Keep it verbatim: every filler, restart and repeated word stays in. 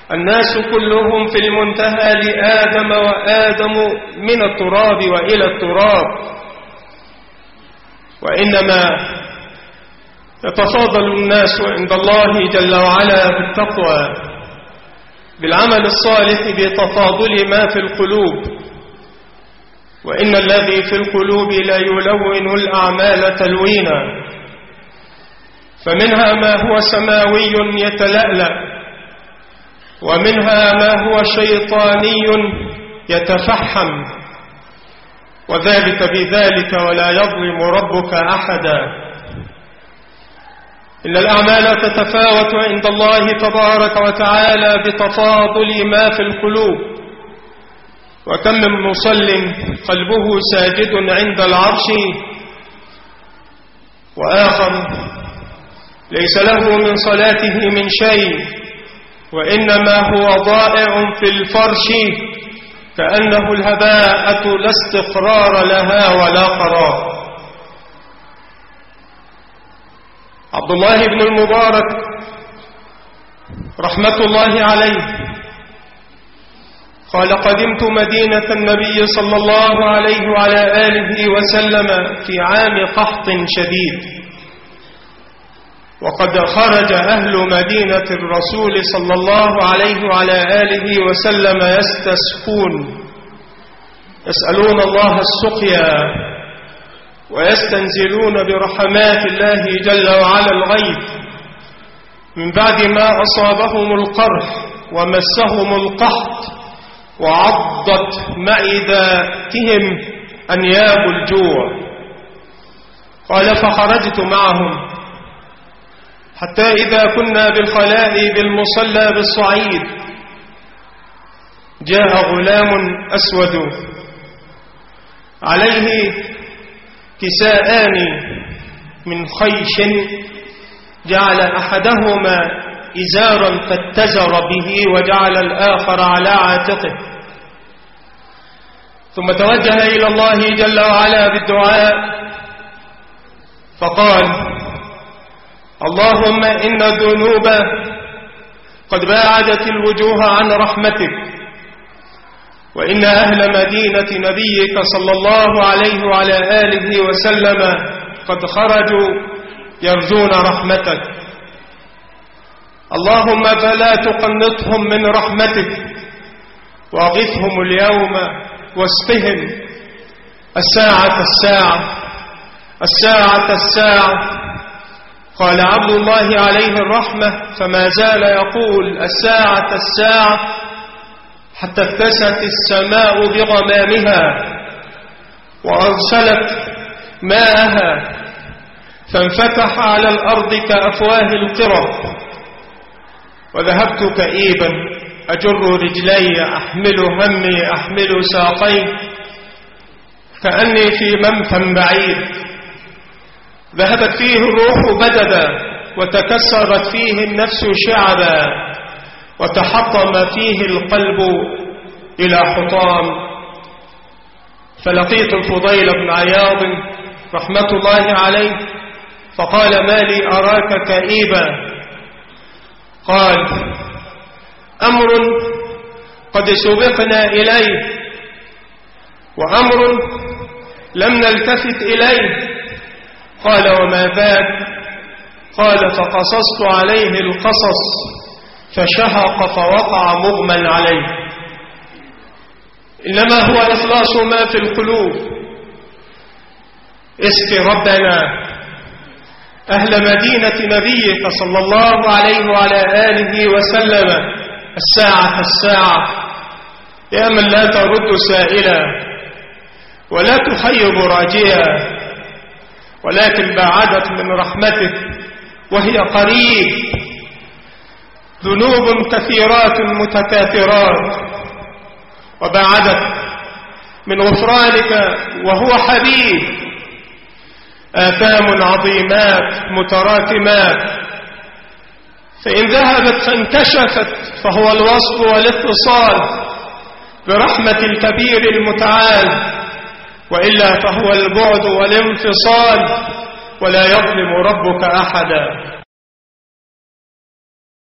الناس كلهم في المنتهى لآدم، وآدم من التراب وإلى التراب، وإنما يتفاضل الناس عند الله جل وعلا بالتقوى بالعمل الصالح بتفاضل ما في القلوب، وإن الذي في القلوب لا يلون الأعمال تلوينا، فمنها ما هو سماوي يتلألأ، ومنها ما هو شيطاني يتفحم، وذلك بذلك ولا يظلم ربك أحدا. إن الأعمال تتفاوت عند الله تبارك وتعالى بتفاضل ما في القلوب، وكم من مصل قلبه ساجد عند العرش، وآخر ليس له من صلاته من شيء، وإنما هو ضائع في الفرش كأنه الهباءة لا استقرار لها ولا قرار. عبد الله بن المبارك رحمة الله عليه قال: قدمت مدينة النبي صلى الله عليه وعلى آله وسلم في عام قحط شديد، وقد خرج أهل مدينة الرسول صلى الله عليه وعلى آله وسلم يستسقون، يسألون الله السقيا، ويستنزلون برحمات الله جل وعلا الغيث من بعد ما أصابهم القرح ومسهم القحط وعضت معدتهم أنياب الجوع. قال: فخرجت معهم حتى إذا كنا بالخلاء بالمصلى بالصعيد جاء غلام أسود عليه كساءان من خيش، جعل أحدهما إزارا فاتزر به وجعل الآخر على عاتقه، ثم توجه إلى الله جل وعلا بالدعاء فقال: اللهم إن الذنوب قد باعدت الوجوه عن رحمتك، وإن أهل مدينة نبيك صلى الله عليه وعلى آله وسلم قد خرجوا يرجون رحمتك، اللهم فلا تقنطهم من رحمتك، واغثهم اليوم واسقهم الساعة الساعة الساعة الساعة. قال عبد الله عليه الرحمة: فما زال يقول الساعة الساعة حتى اتست السماء بغمامها وأرسلت ماءها فانفتح على الأرض كأفواه القرى، وذهبت كئيبا أجر رجلي أحمل همي أحمل ساقي كأني في منفى بعيد، ذهبت فيه الروح بددا، وتكسرت فيه النفس شعبا، وتحطم فيه القلب إلى حطام. فلقيت الفضيل بن عياض رحمة الله عليه فقال: ما لي أراك كئيبا؟ قال: أمر قد سبقنا إليه، وأمر لم نلتفت إليه. قال: وما ذاك؟ قال: فقصصت عليه القصص فشهق فوقع مغمى عليه. إنما هو إخلاص ما في القلوب. اسق ربنا أهل مدينة نبيك صلى الله عليه وعلى آله وسلم الساعة الساعة، يا من لا ترد سائلا ولا تخيب راجيا، ولكن بعدت من رحمتك وهي قريب. ذنوب كثيرات متكاثرات، وبعدت من غفرانك وهو حبيب. آثام عظيمات متراكمات، فإن ذهبت فانكشفت فهو الوصف والاتصال برحمة الكبير المتعال، وإلا فهو البعد والانفصال، ولا يظلم ربك أحدا.